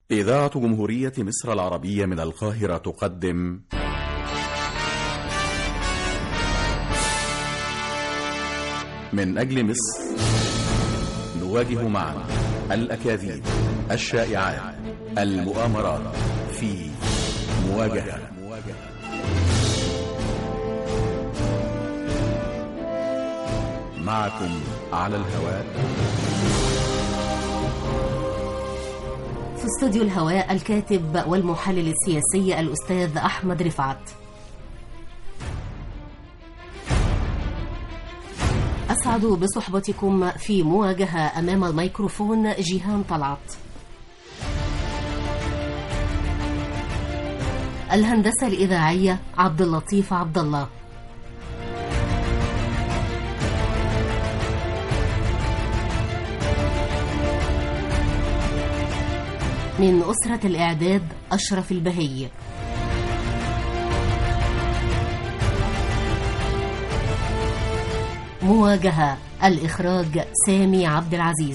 إذاعة جمهورية مصر العربية من القاهرة تقدم من أجل مصر، نواجه معا الأكاذيب، الشائعات، المؤامرات في مواجهة. معكم على الهواء في استوديو الهواء الكاتب والمحلل السياسي الأستاذ أحمد رفعت. أسعد بصحبتكم في مواجهة. أمام الميكروفون جيهان طلعت. الهندسة الإذاعية عبد اللطيف عبد الله. من أسرة الإعداد أشرف البهي. مواجهة الإخراج سامي عبد العزيز.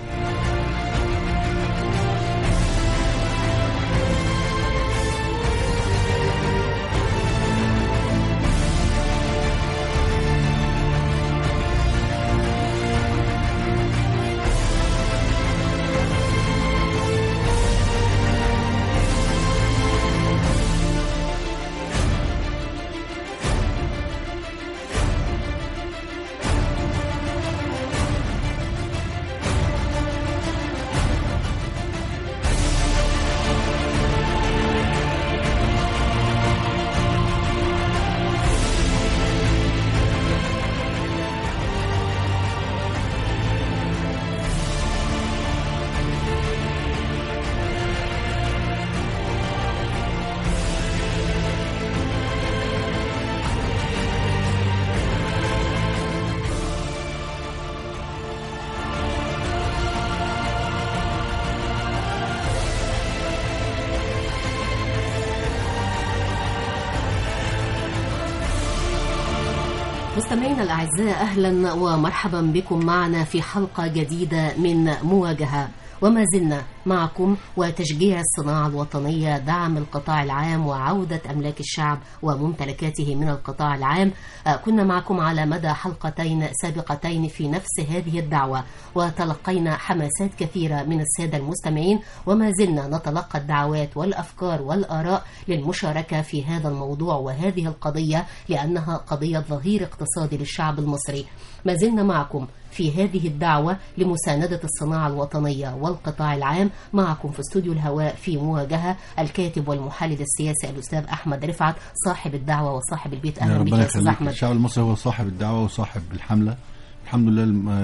مستمعينا الأعزاء، أهلا ومرحبا بكم معنا في حلقة جديدة من مواجهة. وما زلنا معكم وتشجيع الصناعة الوطنية، دعم القطاع العام وعودة أملاك الشعب وممتلكاته من القطاع العام. كنا معكم على مدى حلقتين سابقتين في نفس هذه الدعوة، وتلقينا حماسات كثيرة من السادة المستمعين، وما زلنا نتلقى الدعوات والأفكار والآراء للمشاركة في هذا الموضوع وهذه القضية، لأنها قضية ظهير اقتصادي للشعب المصري. ما زلنا معكم في هذه الدعوة لمساندة الصناعة الوطنية والقطاع العام. معكم في استوديو الهواء في مواجهة الكاتب والمحلل السياسي الأستاذ أحمد رفعت، صاحب الدعوة وصاحب البيت. أهلا بك يا أستاذ أحمد. الشعب المصري هو صاحب الدعوة وصاحب الحملة، الحمد لله.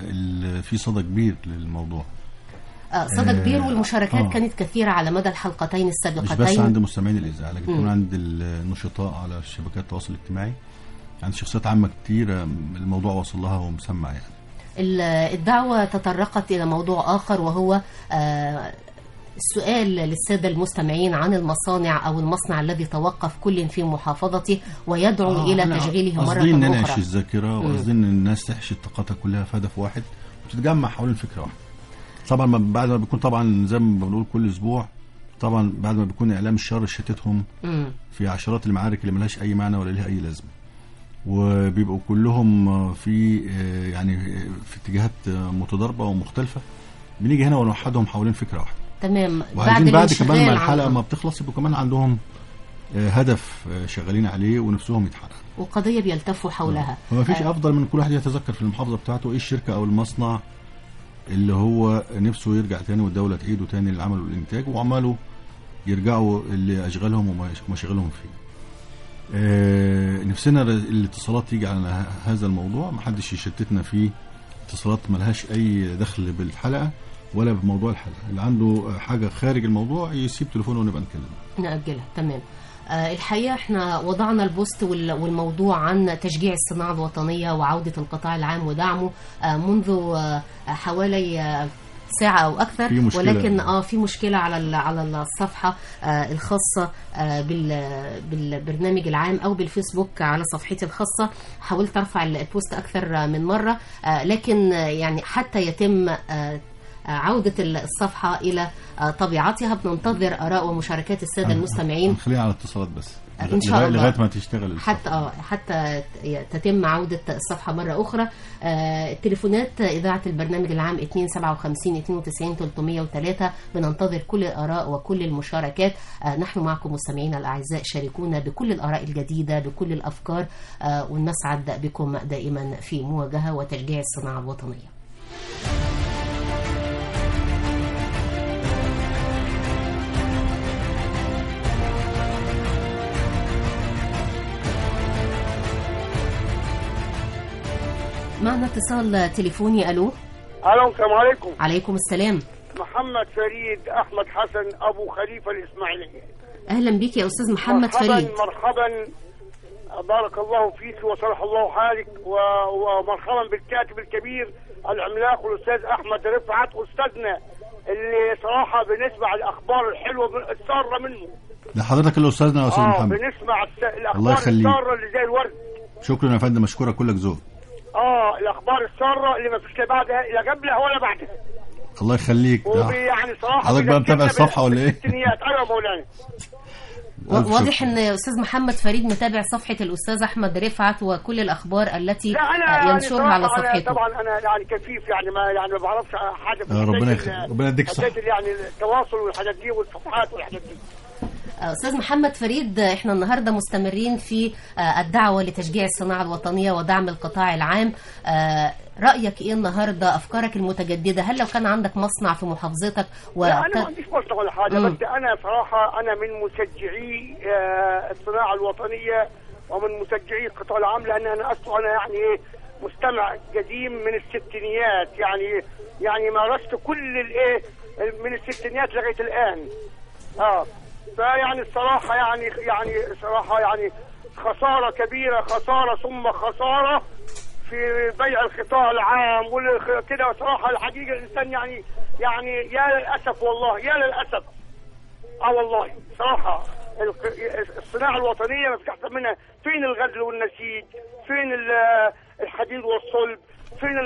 في صدى كبير للموضوع، صدى كبير، والمشاركات كانت كثيرة على مدى الحلقتين السابقتين، مش بس عند مستمعين الإذاعة لكن كمان عند النشطاء على شبكات التواصل الاجتماعي، عند شخصيات عامة كتير الموضوع وصل لها ومسمع. يعني الدعوة تطرقت إلى موضوع آخر، وهو السؤال للسادة المستمعين عن المصانع أو المصنع الذي توقف كل في محافظته ويدعو إلى تشغيله مرة أخرى. قصدي إن ننعش الذاكرة، وقصدي إن الناس تحشي طاقتها كلها في هدف واحد وتتجمع حول فكرة واحدة. طبعا بعد ما بيكون، طبعا زي ما بنقول كل أسبوع، طبعا بعد ما بيكون إعلام الشر شتتهم في عشرات المعارك اللي ملهاش أي معنى ولا لها أي لازمة، وبيبقوا كلهم في يعني في اتجاهات متضاربة ومختلفة، بنيجي هنا ونوحدهم حوالين فكرة واحدة. تمام. بعد كمان ما الحلقة ما بتخلص يبقوا كمان عندهم هدف شغالين عليه ونفسهم يتحقق، وقضية بيلتفوا حولها. فما فيش أفضل من كل واحد يتذكر في المحافظة بتاعته إيه الشركة أو المصنع اللي هو نفسه يرجع تاني والدولة تعيده تاني للعمل والإنتاج، وعمالوا يرجعوا اللي أشغالهم ومشاغلهم فيه. نفسنا الاتصالات تيجي على هذا الموضوع، محدش يشتتنا فيه اتصالات ملهاش أي دخل بالحلقة ولا بموضوع الحلقة. اللي عنده حاجة خارج الموضوع يسيب تليفونه ونبقى نأجلها. تمام. الحقيقة احنا وضعنا البوست والموضوع عن تشجيع الصناعة الوطنية وعودة القطاع العام ودعمه منذ حوالي ساعة أو أكثر، ولكن في مشكلة على الصفحة الخاصة بالبرنامج العام أو بالفيسبوك على صفحتي الخاصة. حاولت أرفع البوست أكثر من مرة، لكن يعني حتى يتم عودة الصفحة إلى طبيعتها. بننتظر آراء ومشاركات السادة المستمعين. خليها على اتصالات بس إن شاء الله لغاية ما تشتغل حتى تتم عودة الصفحة مرة أخرى. تليفونات إذاعة البرنامج العام 257 92 303. بننتظر كل الآراء وكل المشاركات. نحن معكم مستمعينا الأعزاء، شاركونا بكل الآراء الجديدة بكل الأفكار، ونسعد بكم دائما في مواجهة وتشجيع الصناعة الوطنية. معنا اتصال تليفوني. الو. السلام عليكم. عليكم السلام. محمد فريد احمد حسن ابو خليفه الاسماعيليه. اهلا بك يا استاذ محمد فريد. مرحبا بارك الله فيك وصلح الله حالك، ومرحبا بالكاتب الكبير العملاق الاستاذ احمد رفعت استاذنا، اللي صراحه بنسمع الاخبار الحلوه الساره منه. لحضرتك اللي استاذنا يا استاذ محمد. بنسمع الاخبار الساره اللي زي الورد. شكرا يا فندم، مشكورة كلك ذوق. الاخبار الساره اللي ما فيش لا بعدها لا قبلها ولا بعدها. الله يخليك. يعني صراحه حضرتك بقى متابع الصفحه ولا ايه؟ ايوه مولانا. واضح ان استاذ محمد فريد متابع صفحه الاستاذ احمد رفعت وكل الاخبار التي ينشرها على صفحته. طبعا انا يعني كفيف، يعني ما بعرفش حاجه في ربنا يديك الصحه. يعني التواصل والحاجات دي والصفحات والحاجات دي. أستاذ محمد فريد، احنا النهاردة مستمرين في الدعوة لتشجيع الصناعة الوطنية ودعم القطاع العام. رأيك ايه النهاردة؟ أفكارك المتجددة؟ هل لو كان عندك مصنع في محافظتك لا أنا ما عنديش مصنع ولا حاجة، بس أنا صراحة أنا من مشجعي الصناعة الوطنية ومن مشجعي القطاع العام، لأن أنا أصلا يعني مستمع قديم من الستينيات، يعني مارست كل من الستينيات لغاية الآن. فيعني الصراحة يعني صراحة يعني خسارة كبيرة، خسارة ثم خسارة في بيع القطاع العام وكده. صراحة الحقيقة الإنسان يعني يا للأسف والله يا للأسف. والله صراحة الصناعة الوطنية ما فيش أحسن منها. فين الغزل والنسيج؟ فين الحديد والصلب؟ فين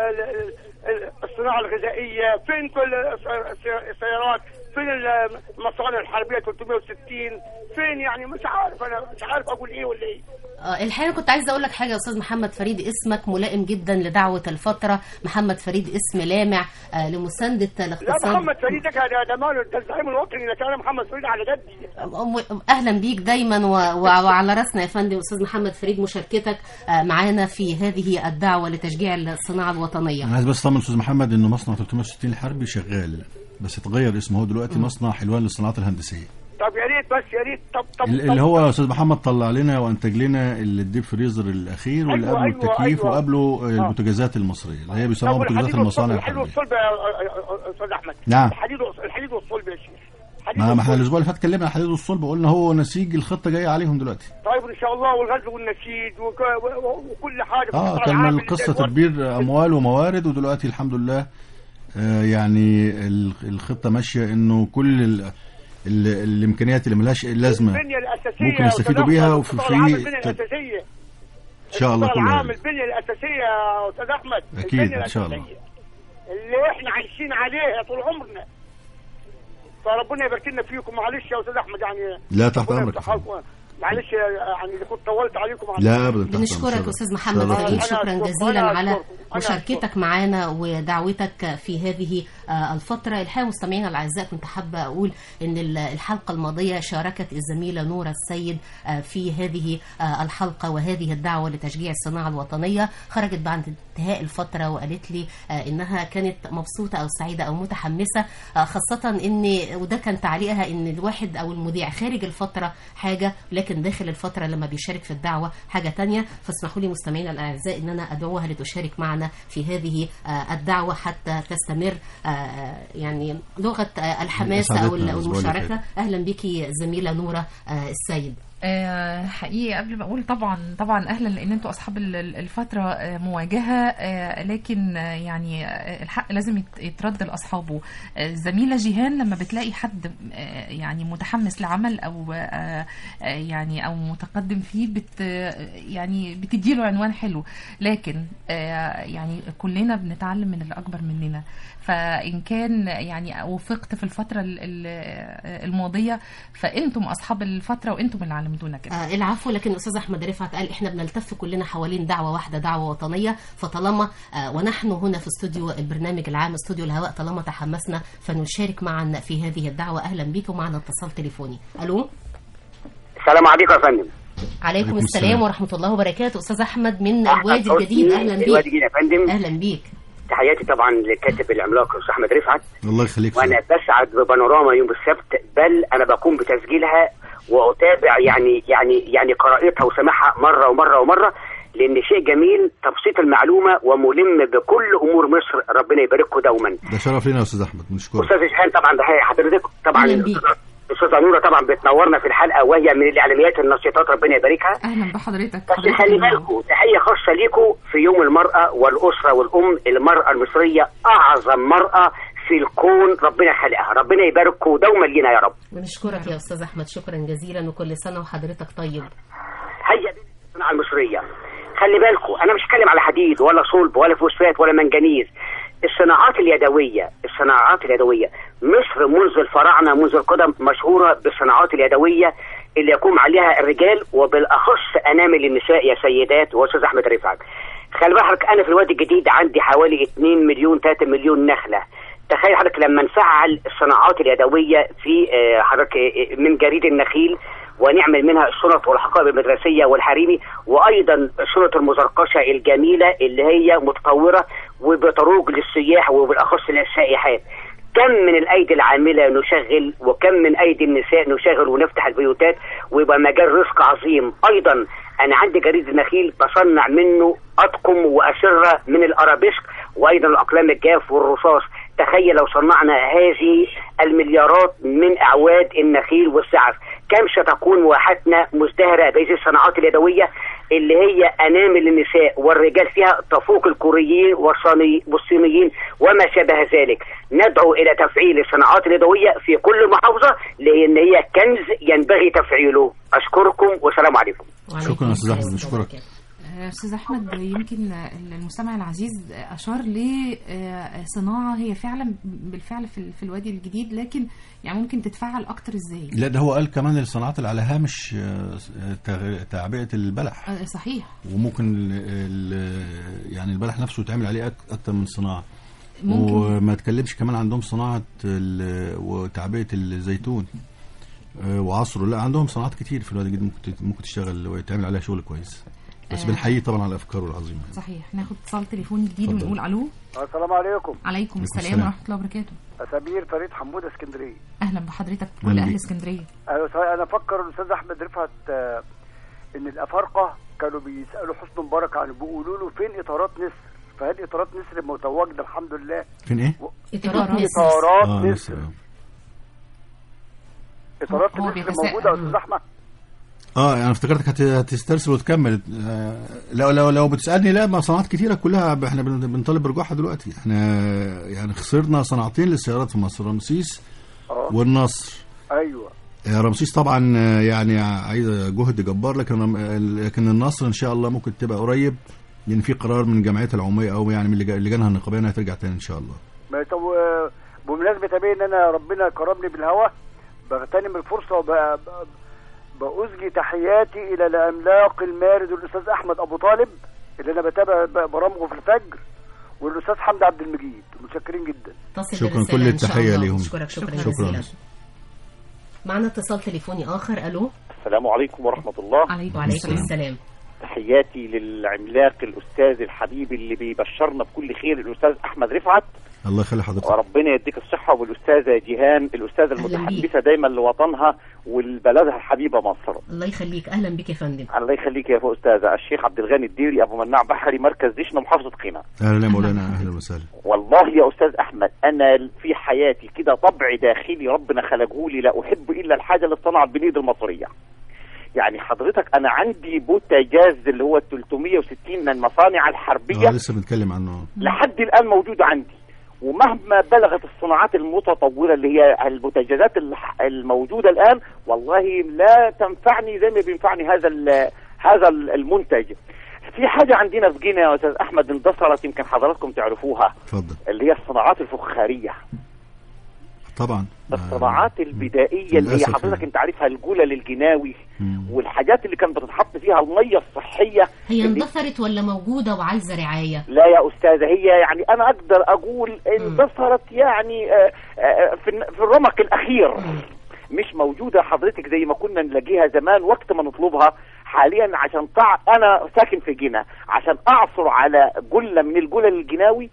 الصناعة الغذائية؟ فين كل السيارات؟ فين المصانع الحربية 360؟ فين؟ يعني مش عارف أقول إيه ولا إيه. الحقيقة كنت عايزة أقول لك حاجة يا أستاذ محمد فريد، اسمك ملائم جدا لدعوة الفترة. محمد فريد اسم لامع لمساندة الاقتصاد. لا محمد فريد ده ماله، ده الزعيم الوطني، ده كلام محمد فريد على جدي. أهلا بيك دايما وعلى رأسنا يا فندم أستاذ محمد فريد مشاركتك معانا في هذه الدعوة لتشجيع الصناعة الوطنية. أنا عايز بس أطمن أستاذ محمد إنه مصنع 360 الحربي شغال، بس اتغير اسمه، هو دلوقتي مصنع حلوان للصناعات الهندسية. طب يا ريت بس يا ريت. طب اللي هو استاذ محمد طلع لنا وانتج لنا الديب فريزر الاخير، واللي قبله التكييف، وقبله البوتاجازات المصريه اللي هي بيسموها بوتاجازات المصانع الحديد والصلب يا استاذ احمد. نعم الحديد والصلب يا شيخ. ما احنا الاسبوع اللي فات اتكلمنا عن الحديد والصلب وقلنا هو نسيج الخطه جايه عليهم دلوقتي. طيب ان شاء الله، والغزل والنسيج وكل حاجه. كان القصه تدبير اموال وموارد، ودلوقتي الحمد لله يعني الخطه ماشيه انه كل الامكانيات اللي ملهاش لازمه ممكن يستفيدوا بيها. وفي البنيه الاساسيه ان شاء الله كلها البنيه الاساسيه يا استاذ احمد. اكيد ان شاء الله اللي احنا عايشين عليها طول عمرنا، فربنا يبارك لنا فيكم. معلش يا استاذ احمد، يعني لا تحت امرك، معلش يعني كنت طولت عليكم. لا ابدا. بنشكرك استاذ محمد فريد، شكرا جزيلا على مشاركتك معنا ودعوتك في هذه الفترة. الحقيقة مستمعينا الأعزاء، كنت حابة أقول أن الحلقة الماضية شاركت الزميلة نورة السيد في هذه الحلقة وهذه الدعوة لتشجيع الصناعة الوطنية. خرجت بعد انتهاء الفترة وقالت لي إنها كانت مبسوطة أو سعيدة أو متحمسة، خاصة أن وده كان تعليقها أن الواحد أو المذيع خارج الفترة حاجة، لكن داخل الفترة لما بيشارك في الدعوة حاجة تانية. فاسمحوا لي مستمعينا الأعزاء أن أنا أدعوها لتشارك معنا في هذه الدعوة حتى تستمر يعني لغة الحماس أو المشاركة. أهلا بك زميلة نورة السيد. حقيقي قبل ما اقول طبعا اهلا، لان انتوا اصحاب الفتره مواجهه، لكن يعني الحق لازم يترد لاصحابه. الزميله جيهان لما بتلاقي حد يعني متحمس لعمل او يعني او متقدم فيه يعني بتديله عنوان حلو، لكن يعني كلنا بنتعلم من اللي اكبر مننا. فإن كان يعني وفقت في الفترة الماضية فأنتم أصحاب الفترة وأنتم اللي علمتونا كده. العفو، لكن الأستاذ أحمد رفعت قال إحنا بنلتف كلنا حوالين دعوة واحدة، دعوة وطنية. فطالما ونحن هنا في استوديو البرنامج العام استوديو الهواء طالما تحمسنا فنشارك معا في هذه الدعوة. أهلا بيك، ومعنا اتصال تليفوني. ألو، السلام عليكم يا فندم. عليكم السلام ورحمة الله وبركاته. أستاذ أحمد من الوادي الجديد، أهلا بيك. الوادي الجديد يا فندم. أهلا بيك. تحياتي طبعا للكاتب العملاق الاستاذ احمد رفعت. الله يخليك. وانا بسعد ببانوراما يوم السبت، بل انا بقوم بتسجيلها واتابع يعني قراءتها وسماعها مره ومره ومره، لان شيء جميل تبسيط المعلومه وملم بكل امور مصر. ربنا يبارككم دوما. ده شرف لنا يا استاذ احمد، بنشكرك. استاذ جيهان طبعا ده حضرتك طبعا. استاذه نوره طبعا بتنورنا في الحلقه، وهي من الاعلاميات النشيطات، ربنا يباركها. اهلا بحضرتك. بس خلي بالكم، تحيه خاصه ليكم في يوم المراه والاسره والام. المراه المصريه اعظم مراه في الكون، ربنا خلقها. ربنا يبارككم دوما لينا يا رب. ونشكرك يا استاذ احمد، شكرا جزيلا، وكل سنه وحضرتك طيب. هيا دي الصناعه المصريه. خلي بالكم، انا مش هتكلم على حديد ولا صلب ولا فوسفات ولا منجنيز. الصناعات اليدويه مصر منذ الفراعنه منذ القدم مشهوره بالصناعات اليدويه اللي يقوم عليها الرجال، وبالاخص انامل النساء يا سيدات. واستاذ احمد رفعت، خلي بالك انا في الوادي الجديد عندي حوالي 2 مليون 3 مليون نخله. تخيل حضرتك لما نفعل الصناعات اليدويه في حضرتك من جريد النخيل، ونعمل منها الشنط والحقائب المدرسيه والحريمي، وايضا شنط المزرقشه الجميله اللي هي متطوره وبتروج للسياح وبالاخص للسائحات. كم من الايدي العامله نشغل، وكم من ايدي النساء نشغل ونفتح البيوتات، ويبقى مجال رزق عظيم. ايضا انا عندي جريد النخيل بصنع منه اطقم واسره من الارابيسك، وايضا الاقلام الجاف والرصاص. تخيل لو صنعنا هذه المليارات من اعواد النخيل والسعف، كم ستكون واحتنا مزدهره بهذه الصناعات اليدويه اللي هي انامل النساء والرجال فيها تفوق الكوريين والصينيين وما شابه ذلك. ندعو الى تفعيل الصناعات اليدويه في كل محافظه، لان هي كنز ينبغي تفعيله. اشكركم والسلام عليكم. شكرا يا استاذ احمد، نشكرك. أستاذ أحمد، يمكن المستمع العزيز أشار لصناعة هي فعلا بالفعل في الوادي الجديد، لكن يعني ممكن تتفعل أكتر إزاي؟ لا، ده هو قال كمان الصناعات اللي على هامش تعبئة البلح. صحيح. وممكن يعني البلح نفسه يتعمل عليه أكتر من صناعة. ممكن. وما تكلمش كمان عندهم صناعة وتعبئة الزيتون وعصره. لا، عندهم صناعات كتير في الوادي الجديد ممكن تشتغل ويتعمل عليها شغل كويس. بس بنحيي طبعا على افكاره العظيمه. صحيح. ناخد اتصال تليفوني جديد ونقول الو. السلام عليكم. عليكم السلام ورحمه الله وبركاته. سمير فريد حموده اسكندريه. اهلا بحضرتك كل اهل اسكندريه. انا افكر الاستاذ احمد رفعت ان الافارقه كانوا بيسالوا حسني مبارك عن بيقولوا له فين اطارات نسر، فهل اطارات نسر متواجده الحمد لله. فين ايه؟ اطارات نسر. اطارات نسر موجوده يا استاذ احمد. انا افتكرتك هتسترسل وتكمل. لو بتسالني، لا، ما صناعات كتيره كلها احنا بنطالب برجوعها دلوقتي. احنا يعني خسرنا صناعتين للسيارات في مصر، رمسيس والنصر. ايوه. رمسيس طبعا يعني عايزه جهد جبار، لكن النصر ان شاء الله ممكن تبقى قريب، لان في قرار من الجمعيه العموميه او يعني من لجانها النقابيه انها ترجع تاني ان شاء الله. طب بمناسبه ان انا ربنا كرمني بالهوا، بغتنم الفرصه بأزجي تحياتي إلى العملاق المارد الأستاذ أحمد أبو طالب اللي أنا بتابع برامجه في الفجر، والأستاذ حمد عبد المجيد. متشكرين جدا. شكرا، كل التحية ليهم. شكرا جزيلا. معنا اتصال تليفوني آخر. ألو. السلام عليكم ورحمة الله. عليكم السلام. تحياتي للعملاق الأستاذ الحبيب اللي بيبشرنا بكل خير، الأستاذ أحمد رفعت. الله يخلي حضرتك. وربنا يديك الصحة. والأستاذة جيهان الأستاذة المتحدثة دايما لوطنها والبلدها الحبيبة مصر. الله يخليك. أهلا بك يا فندم. الله يخليك يا أستاذة. الشيخ عبد الغني الديري أبو مناع بحري، مركز ديشنا، محافظة قنا. أهلا يا مولانا، أهلا وسهلا. والله يا أستاذ أحمد، أنا في حياتي كده طبع داخلي ربنا خلقه لي لا أحب إلا الحاجة اللي اتصنعت بالإيد المصرية. يعني حضرتك انا عندي بوتاجاز اللي هو 360 من المصانع الحربيه لسه بنتكلم عنه لحد الان موجود عندي. ومهما بلغت الصناعات المتطوره اللي هي البوتاجازات الموجوده الان والله لا تنفعني زي ما بينفعني هذا المنتج. في حاجه عندنا في جينا يا استاذ احمد اندثرت، يمكن حضراتكم تعرفوها. اتفضل. اللي هي الصناعات الفخاريه. طبعا الصناعات البدائيه اللي هي حضرتك انت عارفها، الجلل الجناوي والحاجات اللي كانت بتتحط فيها الميه الصحيه. هي اندثرت ولا موجوده وعايزه رعايه؟ لا يا استاذه، هي يعني انا اقدر اقول اندثرت يعني في الرمق الاخير. مش موجوده حضرتك زي ما كنا نلاقيها زمان وقت ما نطلبها. حاليا عشان انا ساكن في جنة، عشان اعثر على جله من الجلل الجناوي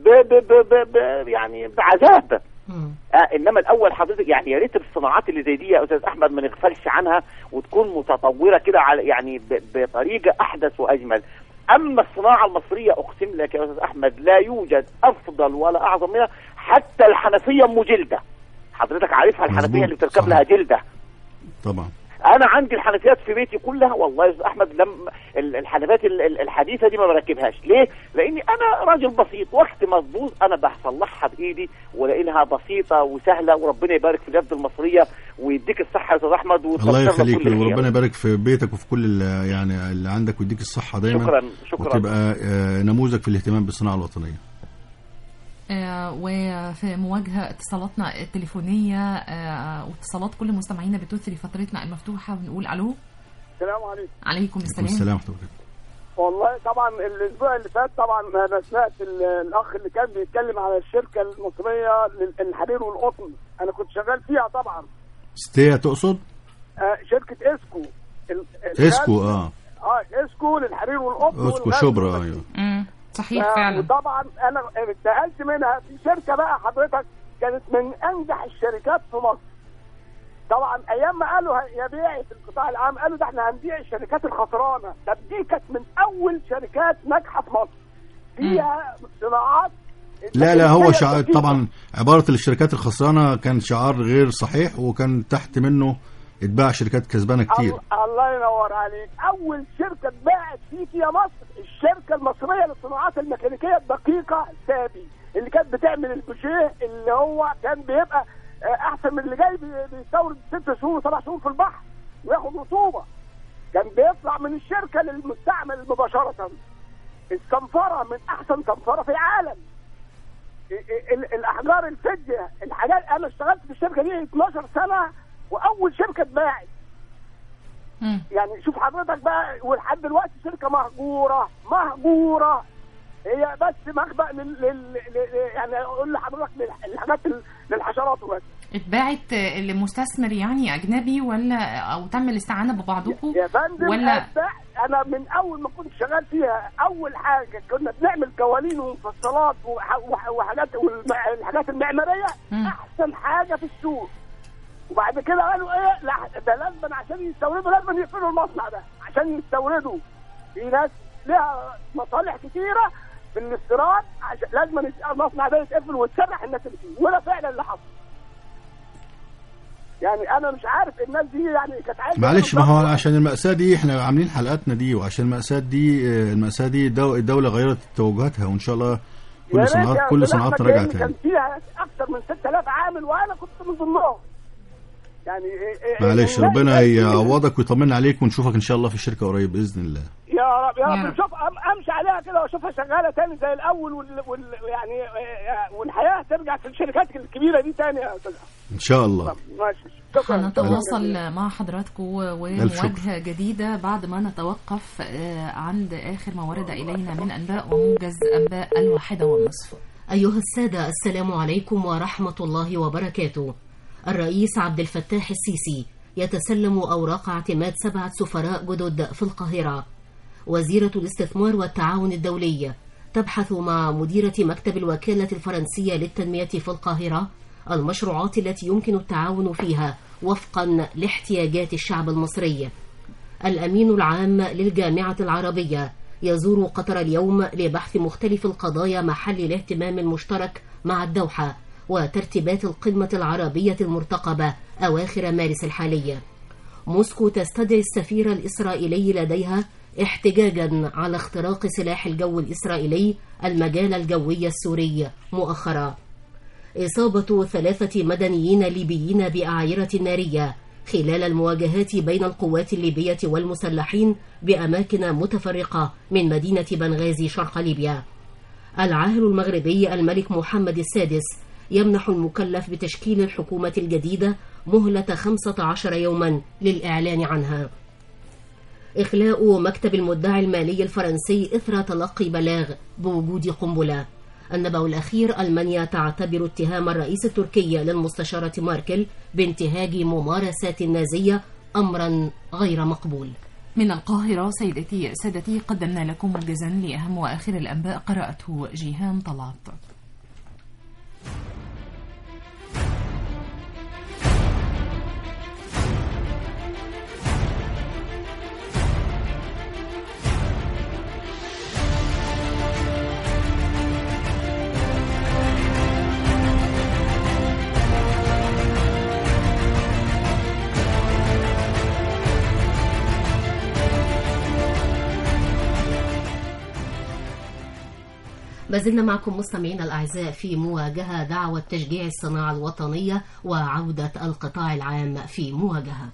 يعني بعذاب. انما الاول حضرتك يعني يا ريت الصناعات اللي زي دي يا استاذ احمد ما نغفلش عنها وتكون متطوره كده يعني بطريقه احدث واجمل. اما الصناعه المصريه اقسم لك يا استاذ احمد لا يوجد افضل ولا اعظم منها. حتى الحنفيه ام جلده، حضرتك عارفها الحنفيه اللي بتركب لها جلده. طبعا انا عندي الحنفيات في بيتي كلها والله يا استاذ احمد الحنفيات الحديثه دي ما بركبهاش. ليه؟ لاني انا راجل بسيط، وقت ما تبوظ انا بصلحها بايدي ولاقيها بسيطه وسهله. وربنا يبارك في اليد المصريه ويديك الصحه يا استاذ احمد. الله يخليك وربنا يبارك في بيتك وفي كل يعني اللي عندك ويديك الصحه دايما. شكرا. وتبقى نموذج في الاهتمام بالصناعه الوطنيه. وفي مواجهة اتصالاتنا التليفونية واتصالات كل مستمعينا بتثري فترتنا المفتوحة ونقول ألو. السلام عليكم. عليكم السلام. السلام. والله طبعا الاسبوع اللي فات طبعا انا سمعت الاخ اللي كان بيتكلم على الشركه المصريه للحرير والقطن. انا كنت شغال فيها طبعا. ستيا تقصد؟ شركه اسكو. اسكو اسكو للحرير والقطن. اسكو شبرا. ايوه صحيح فعلا. وطبعا انا انتقلت منها في شركه بقى حضرتك كانت من انجح الشركات في مصر. طبعا ايام ما قالوا يبيع في القطاع العام قالوا ده احنا هنبيع الشركات الخسرانه. طب دي كانت من اول شركات ناجحه في مصر فيها صناعات. لا هو شعار طبعا. عباره الشركات الخسرانه كان شعار غير صحيح، وكان تحت منه اتباع شركات كسبانه كتير. الله ينور عليك. اول شركه اتباعت فيها مصر الشركه المصريه للصناعات الميكانيكيه الدقيقه سابي، اللي كانت بتعمل البوشيه اللي هو كان بيبقى احسن من اللي جاي بيستورد 6 شهور و7 شهور في البحر وياخد رطوبه. كان بيطلع من الشركه للمستعمل مباشره. الصنفره من احسن صنفره في العالم. الاحجار الفجه الحاجات. انا اشتغلت في الشركه دي 12 سنه واول شركه اتباعت. يعني شوف حضرتك بقى، ولحد دلوقتي شركه مهجوره هي بس مخبأ يعني اقول لحضرتك للحاجات للحشرات وبس. اتباعت لمستثمر يعني اجنبي ولا او تم الاستعانه ببعضكم يا فندم؟ ولا انا من اول ما كنت شغال فيها اول حاجه كنا بنعمل قوانين ومفصلات وحاجات والحاجات المعماريه احسن حاجه في السوق. وبعد كده قالوا ايه، لا ده لازم عشان يستوردوا لازم يقفلوا المصنع ده عشان يستوردوا. في ناس لها مصالح كتيره في الاستيراد عشان لازم المصنع ده يتقفل وتسرح الناس اللي فيه، ولا فعلا اللي حصل. يعني انا مش عارف الناس دي يعني كانت عايزه. معلش ما هو عشان المأساة دي احنا عاملين حلقاتنا دي، وعشان المأساة دي الدولة غيرت توجهاتها، وان شاء الله كل صناعاتنا رجعت تاني. كان فيها اكثر من 6000 عامل وانا كنت من ضمنهم. يعني معلش ربنا يعوضك ويطمنا عليك، ونشوفك ان شاء الله في الشركه قريب باذن الله. يا رب نشوف امشي عليها كده واشوفها شغاله تاني زي الاول يعني والحياه ترجع في الشركات الكبيره دي تاني يا استاذ. ان شاء الله. ماشي. هنتواصل مع حضراتكم ومواجهه جديده بعد ما نتوقف عند اخر ما ورد الينا من انباء وموجز انباء 1:30. ايها الساده السلام عليكم ورحمه الله وبركاته. الرئيس عبد الفتاح السيسي يتسلم أوراق اعتماد 7 سفراء جدد في القاهرة. وزيرة الاستثمار والتعاون الدولي تبحث مع مديرة مكتب الوكالة الفرنسية للتنمية في القاهرة المشروعات التي يمكن التعاون فيها وفقا لاحتياجات الشعب المصري. الأمين العام للجامعة العربية يزور قطر اليوم لبحث مختلف القضايا محل الاهتمام المشترك مع الدوحة وترتيبات القمة العربية المرتقبة أواخر مارس الحالي. موسكو تستدعي السفير الإسرائيلي لديها احتجاجا على اختراق سلاح الجو الإسرائيلي المجال الجوي السوري مؤخرا. إصابة 3 مدنيين ليبيين بأعيرة نارية خلال المواجهات بين القوات الليبية والمسلحين بأماكن متفرقة من مدينة بنغازي شرق ليبيا. العاهل المغربي الملك محمد السادس يمنح المكلف بتشكيل الحكومة الجديدة مهلة 15 يوما للإعلان عنها. إخلاء مكتب المدعي المالي الفرنسي إثر تلقي بلاغ بوجود قنبلة. النبأ الأخير: ألمانيا تعتبر اتهام الرئيس التركي للمستشارة ماركل بانتهاج ممارسات نازية أمرا غير مقبول. من القاهرة سادتي قدمنا لكم موجزا لأهم وآخر الأنباء قرأته جيهان طلعت. ما زلنا معكم مستمعينا الأعزاء في مواجهة، دعوة تشجيع الصناعة الوطنية وعودة القطاع العام في مواجهة.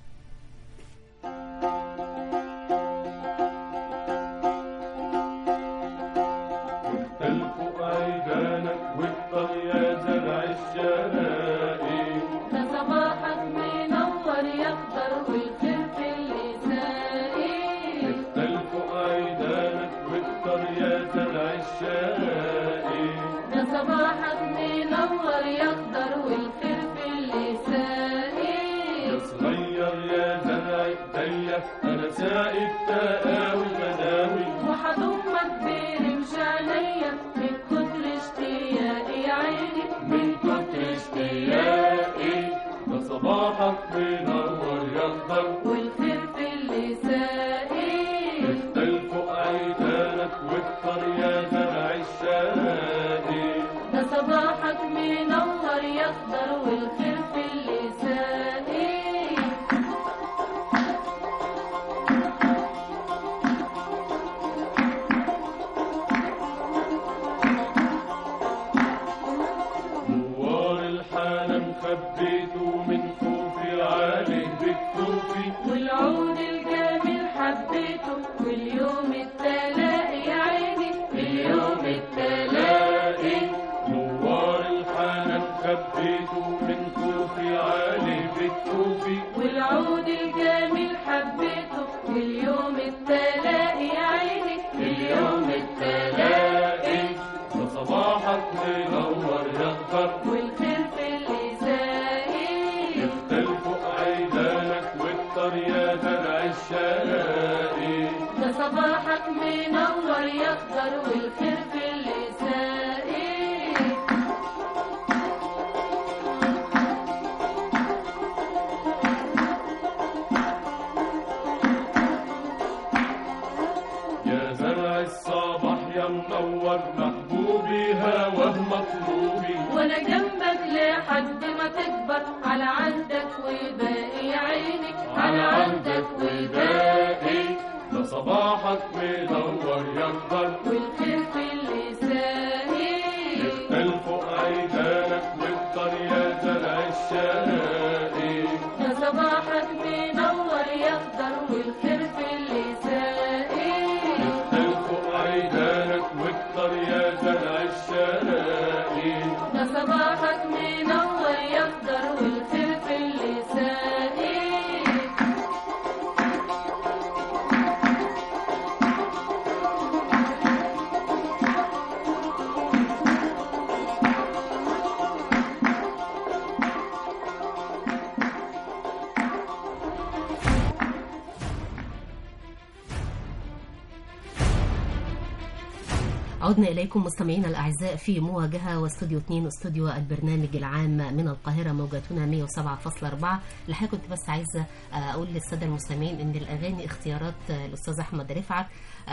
عدنا إليكم مستمعينا الأعزاء في مواجهة واستوديو 2 استوديو البرنامج العام من القاهرة، موجاتنا 107.4. الحقيقة كنت بس عايزة أقول للسادة المستمعين إن الأغاني اختيارات الأستاذ أحمد رفعت،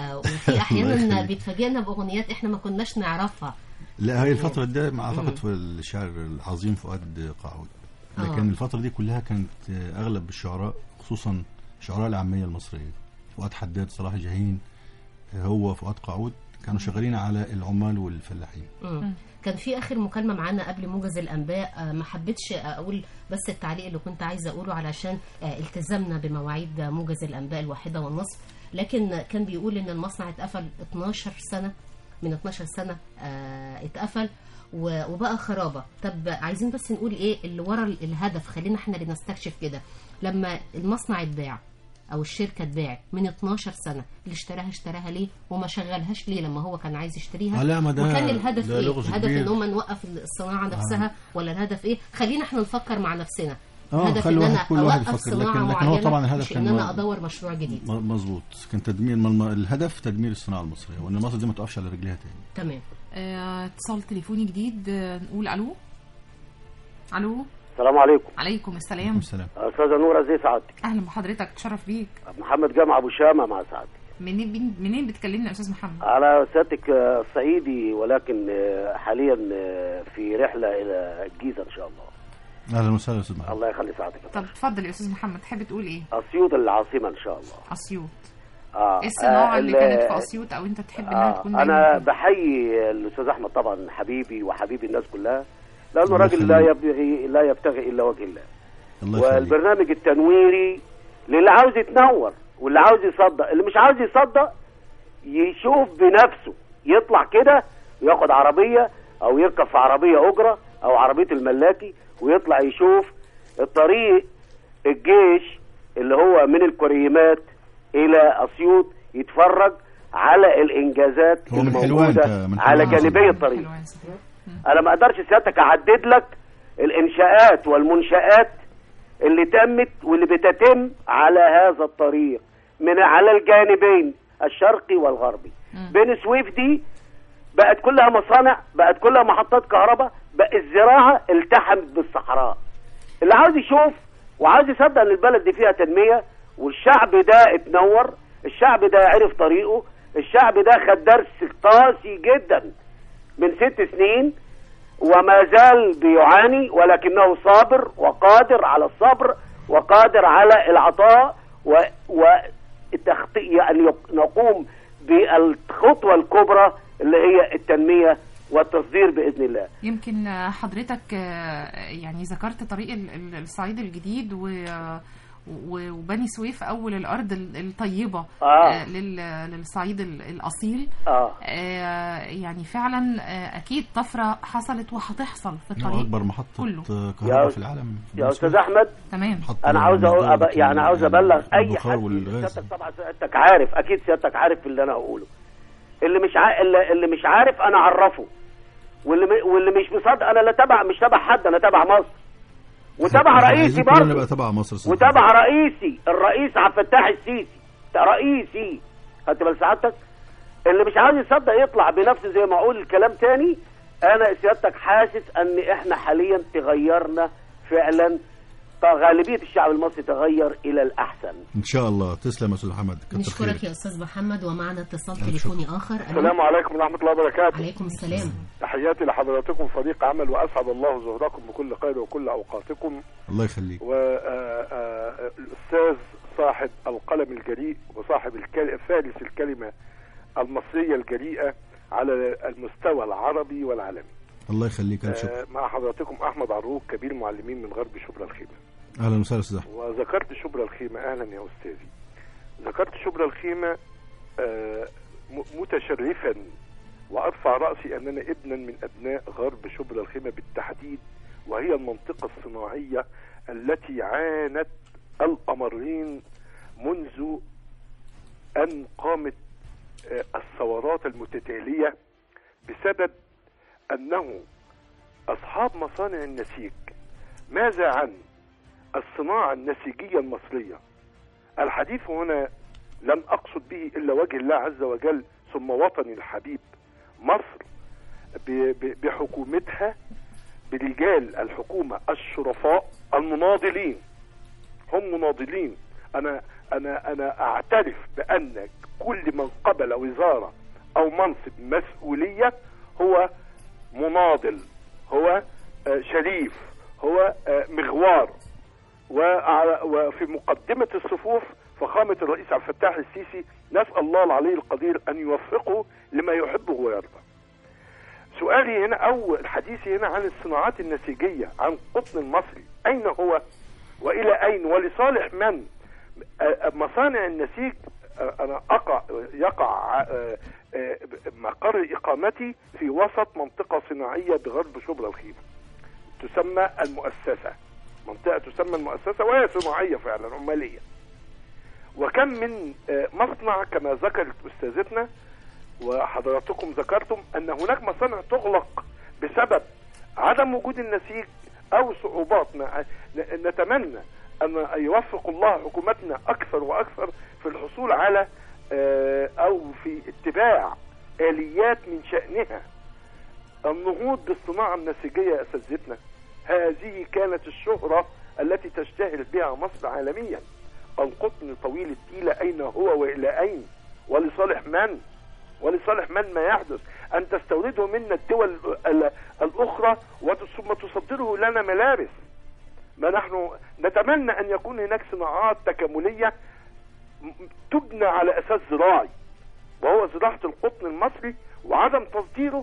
وفي أحيانا بيتفاجئنا بأغنيات إحنا ما كناش نعرفها. لا هي الفترة دي أعتقد في الشاعر العظيم فؤاد قعود. لكن الفترة دي كلها كانت أغلب الشعراء خصوصا شعراء العامية المصرية، فؤاد حداد، صلاح جاهين، هو فؤاد قاعود، كانوا شغالين على العمال والفلاحين. كان في آخر مكالمة معانا قبل موجز الأنباء، ما حبيتش أقول بس التعليق اللي كنت عايزة أقوله علشان التزمنا بمواعيد موجز الأنباء 1:30، لكن كان بيقول إن المصنع اتقفل 12 سنة، من 12 سنة اتقفل وبقى خرابة. طب عايزين بس نقول إيه اللي ورا الهدف، خلينا احنا اللي نستكشف كده. لما المصنع اتباع او الشركه اتباعت من 12 سنه، اللي اشتراها ليه وما شغلهاش ليه لما هو كان عايز يشتريها؟ وكان الهدف ايه؟ الهدف ان هم نوقف الصناعه نفسها ولا الهدف ايه؟ خلينا احنا نفكر مع نفسنا. الهدف ان انا اوقف صناعه معينه، هو طبعا الهدف مش ان انا ادور مشروع جديد. مظبوط، كان تدمير الهدف تدمير الصناعه المصريه، وان مصر دي ما تقفش على رجليها تاني. تمام. اتصال تليفوني جديد، نقول الو. الو، السلام عليكم. عليكم السلام. استاذه نوره، ازي سعادتك؟ اهلا بحضرتك، تشرف بيك. محمد جامع ابو شامه مع سعادتك. منين بتكلمنا يا استاذ محمد؟ على سيادتك صعيدي، ولكن حاليا في رحله الى الجيزه ان شاء الله. اهلا وسهلا يا استاذ محمد. الله يخلي سعادتك. طب اتفضل يا استاذ محمد، تحب تقول ايه؟ اسيوط العاصمه ان شاء الله. اسيوط. ايه الصناعه اللي كانت في اسيوط او انت تحب انها تكون؟ انا بحيي الاستاذ احمد طبعا، حبيبي وحبيبي الناس كلها، لانه راجل لا يبتغي الا وجه الله. والبرنامج التنويري للي عاوز يتنور واللي عاوز يصدق، اللي مش عاوز يصدق يشوف بنفسه، يطلع كده وياخد عربيه او يركب في عربيه اجره او عربيه الملاكي ويطلع يشوف الطريق الجيش اللي هو من الكريمات الى اسيوط، يتفرج على الانجازات الموجوده على جانبي الطريق. انا ما اقدرش سيادتك اعدد لك الانشاءات والمنشآت اللي تمت واللي بتتم على هذا الطريق من على الجانبين الشرقي والغربي. بين سويف دي بقت كلها مصانع، بقت كلها محطات كهرباء، بقى الزراعه التحمت بالصحراء. اللي عاوز يشوف وعاوز يصدق ان البلد دي فيها تنميه، والشعب ده اتنور، الشعب ده عرف طريقه، الشعب ده خد درس قاسي جدا من 6 سنين وما زال بيعاني، ولكنه صابر وقادر على الصبر وقادر على العطاء يعني نقوم بالخطوة الكبرى اللي هي التنمية والتصدير بإذن الله. يمكن حضرتك يعني ذكرت طريق الصعيد الجديد وبني سويف أول الأرض الطيبة للصعيد الأصيل. يعني فعلا أكيد طفرة حصلت وهتحصل في الطريق. أكبر محطة كهرباء في العالم يا أستاذ أحمد. تمام. أنا عاوز أبلغ أي حد. سيادتك طبعا سيادتك عارف، أكيد سيادتك عارف اللي أنا أقوله. اللي مش عارف أنا أعرفه، واللي مش مصدق أنا لا مش تبع حد، أنا تبع مصر وتبع رئيسي برضه، وتبع رئيسي الرئيس عبد الفتاح السيسي رئيسي. خدت بال سعادتك؟ اللي مش عاوز يصدق يطلع بنفسه زي ما اقول الكلام تاني. انا سيادتك حاسس ان احنا حاليا تغيرنا فعلا، غالبيه الشعب المصري تغير الى الاحسن ان شاء الله. تسلم يا استاذ محمد، نشكرك يا استاذ محمد. ومعنا اتصال تليفوني اخر. السلام عليكم ورحمه الله وبركاته. عليكم السلام. تحياتي لحضراتكم فريق عمل، واسعد الله زهركم بكل خير وكل اوقاتكم. الله يخليك. والاستاذ صاحب القلم الجريء وصاحب فارس الكلمه المصريه الجريئه على المستوى العربي والعالمي. الله يخليك. مع حضراتكم احمد عروق، كبير معلمين من غرب شبرا الخيمه. اهلا وسهلا استاذ احمد. وذكرت شبرا الخيمه. اهلا يا استاذي. ذكرت شبرا الخيمه متشرفا وارفع راسي اننا ابنا من ابناء غرب شبرا الخيمه بالتحديد، وهي المنطقه الصناعيه التي عانت الامرين منذ ان قامت الثورات المتتاليه، بسبب أنه أصحاب مصانع النسيج ماذا عن الصناعة النسيجية المصرية؟ الحديث هنا لم أقصد به إلا وجه الله عز وجل ثم وطني الحبيب مصر بحكومتها، برجال الحكومة الشرفاء المناضلين. هم مناضلين. أنا أعترف بأن كل من قبل وزارة أو منصب مسؤولية هو مناضل، هو شريف، هو مغوار، وفي مقدمة الصفوف فخامة الرئيس عبد الفتاح السيسي، نسأل الله العلي القدير أن يوفقه لما يحبه ويرضى. سؤالي هنا أو حديثي هنا عن الصناعات النسيجية، عن القطن المصري، أين هو وإلى أين ولصالح من؟ مصانع النسيج أنا يقع مقر إقامتي في وسط منطقة صناعية بغرب شبرا الخيمة تسمى المؤسسة، منطقة تسمى المؤسسة وهي صناعية فعلا عمالية. وكم من مصنع كما ذكرت أستاذتنا وحضراتكم ذكرتم أن هناك مصانع تغلق بسبب عدم وجود النسيج أو صعوبات. نتمنى أن يوفق الله حكومتنا أكثر وأكثر في الحصول على أو في اتباع آليات من شأنها النهوض بالصناعة النسيجية يا أساتذتنا. هذه كانت الشهرة التي تشتهر بها مصر عالميا. القطن طويل التيلة أين هو وإلى أين ولصالح من؟ ولصالح من ما يحدث؟ أن تستورده منا الدول الأخرى ثم تصدره لنا ملابس. ما نحن نتمنى أن يكون هناك صناعات تكاملية تبنى على أساس زراعي، وهو زراعة القطن المصري وعدم تصديره،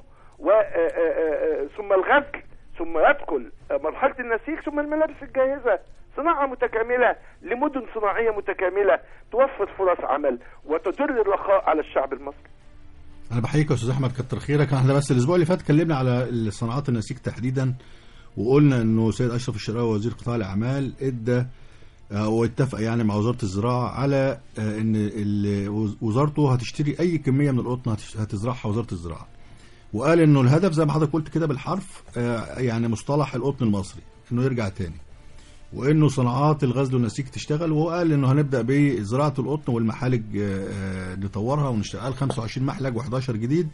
ثم الغزل، ثم يدخل مرحلة النسيج، ثم الملابس الجاهزة. صناعة متكاملة لمدن صناعية متكاملة توفر فرص عمل وتدر الرخاء على الشعب المصري. أنا بحييك يا أستاذ أحمد، كتر خيرك. احنا بس الأسبوع اللي فات اتكلمنا على الصناعات النسيج تحديدا، وقلنا إنه سيد أشرف الشرقاوي وزير قطاع الأعمال ادى واتفق يعني مع وزارة الزراعة على إن وزارته هتشتري أي كمية من القطن هتزرعها وزارة الزراعة، وقال إنه الهدف زي ما حضرتك قلت كده بالحرف يعني مصطلح القطن المصري إنه يرجع تاني، وإنه صناعات الغزل والنسيج تشتغل. وقال إنه هنبدأ بزراعة القطن والمحالج نطورها ونشتغل 25 محلج و11 جديد.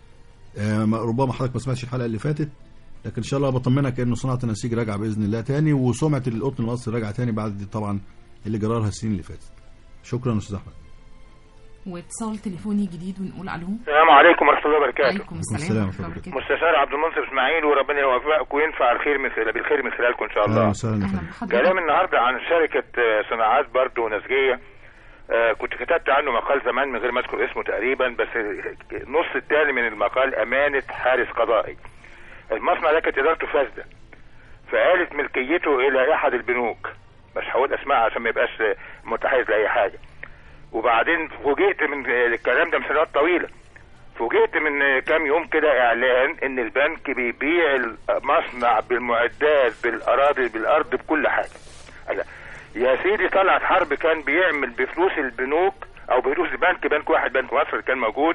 ربما حضرتك ما سمعتش الحلقة اللي فاتت، لكن إن شاء الله بطمنك إنه صناعة النسيج راجعة بإذن الله تاني، وسمعة القطن المصري راجعة تاني بعد طبعا اللي جرارها السنين اللي فاتت. شكرا أستاذ أحمد. واتصال تليفوني جديد ونقول الو. السلام عليكم ورحمه الله وبركاته. وعليكم السلام ورحمه الله وبركاته. مستشار عبد المنصف اسماعيل، وربنا يوفقك وينفع الخير بالخير من خلالكم ان شاء الله. كلام النهارده عن شركه صناعات برضو نسجيه، كنت كتبت عنه مقال زمان من غير ما اذكر اسمه تقريبا، بس النص الثاني من المقال امانه حارس قضائي. المصنع ده كانت ادارته فاسده، فقالت ملكيته الى احد البنوك، مش هقول اسماء عشان ما يبقاش متحيز لاي حاجه. وبعدين فوجئت من الكلام ده من سنوات طويله، فوجئت من كام يوم كده اعلان ان البنك بيبيع المصنع بالمعدات بالاراضي بالارض بكل حاجه. يا سيدي طلعت حرب كان بيعمل بفلوس البنوك او بفلوس بنك واحد، بنك مصر كان موجود،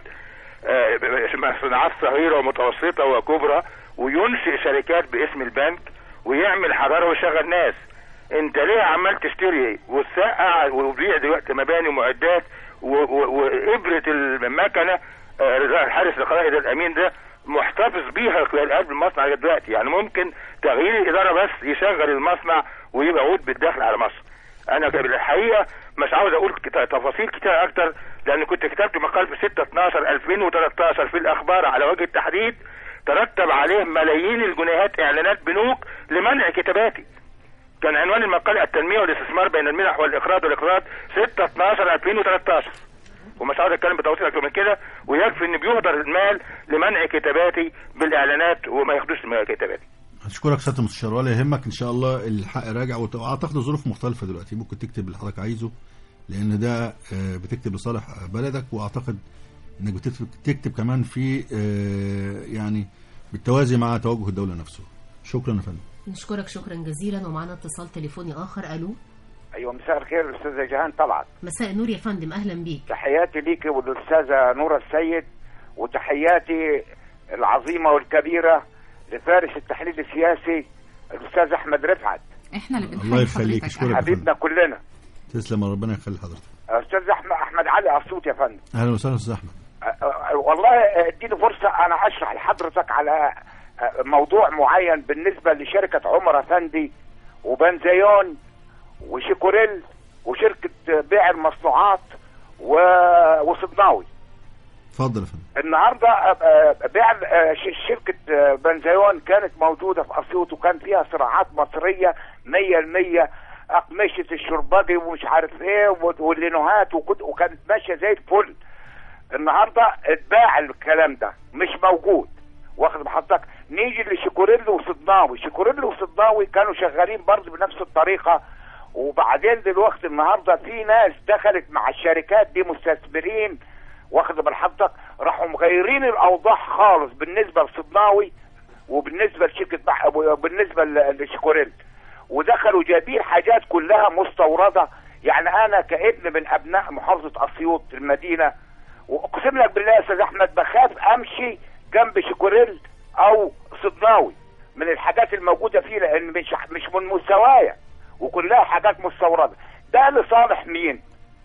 صناعات صغيره ومتوسطه وكبرى، وينشئ شركات باسم البنك ويعمل حضاره ويشغل ناس. انت ليه عمال تشتري وتسقع وتبيع دلوقتي مباني ومعدات وابره المكنه؟ الحارس القضائي ده الامين ده محتفظ بيها خلال قلب المصنع دلوقتي، يعني ممكن تغيير الاداره بس يشغل المصنع ويبقى عود بالدخل على مصر. انا الحقيقه مش عاوز اقول تفاصيل كتير اكتر، لان كنت كتبت مقال في 6/12/2013 في الاخبار على وجه التحديد، ترتب عليه ملايين الجنيهات اعلانات بنوك لمنع كتاباتي. كان عنوان المقال التنميه والاستثمار بين المنح والاقراض 6/12/2013، ومش عاوز اتكلم بتفاصيل اكتر من كده، ويكفي ان بيهدر المال لمنع كتاباتي بالاعلانات وما ياخدوش كتاباتي. اشكرك سياده المستشار، ولا يهمك ان شاء الله الحق راجع. واعتقد الظروف مختلفه دلوقتي، ممكن تكتب اللي حضرتك عايزه، لان ده بتكتب لصالح بلدك، واعتقد انك بتكتب كمان في يعني بالتوازي مع توجه الدوله نفسه. شكرا يا فندم. نشكرك شكرا جزيلا. ومعنا اتصال تليفوني اخر. الو. ايوه مساء الخير الاستاذه جيهان طلعت. مساء النور يا فندم، اهلا بيك. تحياتي ليكي والاستاذه نورة السيد، وتحياتي العظيمه والكبيره لفارس التحليل السياسي الاستاذ احمد رفعت. احنا اللي الله يخليك، اشكرك حبيبنا كلنا. تسلم، ربنا يخلي حضرتك. استاذ احمد علي الصوت يا فندم. اهلا وسهلا استاذ احمد. والله اديني فرصه انا اشرح لحضرتك على موضوع معين بالنسبه لشركه عمر افندي وبنزيون وشيكوريل وشركه بيع المصنوعات وصدناوي. اتفضل يا فندم. النهارده بيع شركه بنزيون كانت موجوده في اسيوط وكان فيها صراعات مصريه 100%، اقمشه الشرباجي ومش عارف ايه واللينوهات وكانت ماشيه زي الفل. النهارده اتباع الكلام ده مش موجود، واخد بحضرتك. نيجي لشيكوريل وصدناوي، شيكوريل وصدناوي كانوا شغالين برضه بنفس الطريقه. وبعدين دلوقتي النهارده في ناس دخلت مع الشركات دي مستثمرين، واخد بحضرتك، راحوا مغيرين الاوضاع خالص بالنسبه لصدناوي وبالنسبه لشركه وبالنسبه لشيكوريل، ودخلوا جايبين حاجات كلها مستورده. يعني انا كابن من ابناء محافظه اسيوط المدينه، واقسم لك بالله يا استاذ احمد بخاف امشي جنب شيكوريل او صدناوي من الحاجات الموجوده فيه، لان مش من مستوايا وكلها حاجات مستورده. ده لصالح مين؟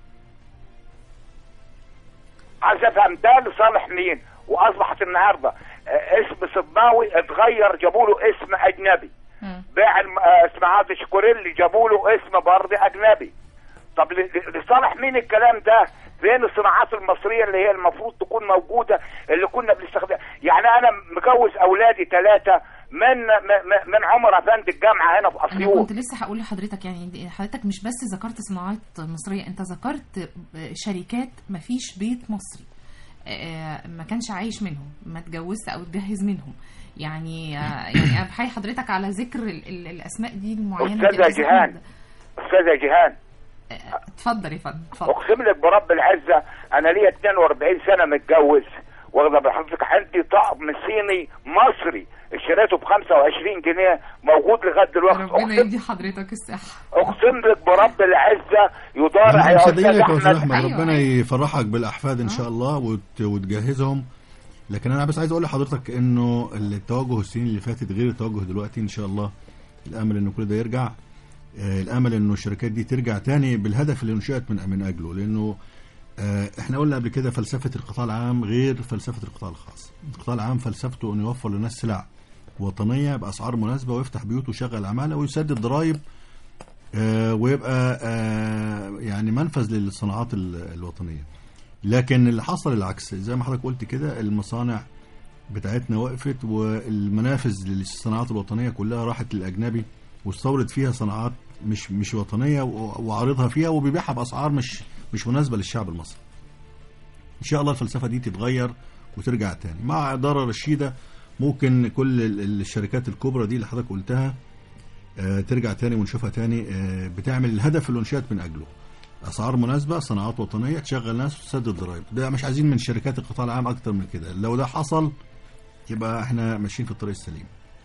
عايز افهم ده لصالح مين؟ واصبحت النهارده اسم صدناوي اتغير، جابوا له اسم اجنبي. بيع اسماعات شيكوريل جابوا له اسم برضه اجنبي. طب لصالح مين الكلام ده؟ فين الصناعات المصريه اللي هي المفروض تكون موجوده اللي كنا بنستخدمها؟ يعني انا مجوز اولادي 3 من عمر افندي الجامعه هنا في اسيوط. انا كنت لسه هقول لحضرتك، يعني حضرتك مش بس ذكرت صناعات مصريه، انت ذكرت شركات ما فيش بيت مصري ما كانش عايش منهم، ما اتجوزت او اتجهز منهم. يعني انا بحيي حضرتك على ذكر الاسماء دي المعينه. استاذه جيهان اتفضل يا فندم اتفضل. اقسم لك برب العزه انا ليا 42 سنه متجوز، واخده بحضرتك عندي طقم صيني مصري اشتريته ب 25 جنيه موجود لغايه دلوقتي. ربنا يدي حضرتك الصحه. اقسم لك برب العزه يضارع يا استاذ احمد. ربنا يفرحك بالاحفاد ان شاء الله وتجهزهم. لكن انا بس عايز اقول لحضرتك انه التوجه السنين اللي فاتت غير التوجه دلوقتي ان شاء الله. الامل انه كل ده يرجع، الامل انه الشركات دي ترجع تاني بالهدف اللي انشئت من اجله. لانه احنا قلنا قبل كده فلسفه القطاع العام غير فلسفه القطاع الخاص. القطاع العام فلسفته انه يوفر للناس سلع وطنيه باسعار مناسبه ويفتح بيوت ويشغل عماله ويسدد ضرائب ويبقى يعني منفذ للصناعات الوطنيه. لكن اللي حصل العكس زي ما حضرتك قلت كده، المصانع بتاعتنا وقفت والمنافذ للصناعات الوطنيه كلها راحت للاجنبي واستورد فيها صناعات مش وطنيه وعارضها فيها وبيبيعها باسعار مش مناسبه للشعب المصري. ان شاء الله الفلسفه دي تتغير وترجع تاني مع اداره رشيده. ممكن كل الشركات الكبرى دي اللي حضرتك قلتها ترجع تاني ونشوفها تاني بتعمل الهدف اللي انشئت من اجله، اسعار مناسبه، صناعات وطنيه، تشغل ناس وتسدد ضرائب. ده مش عايزين من شركات القطاع العام اكتر من كده. لو ده حصل يبقى احنا ماشيين في الطريق السليم.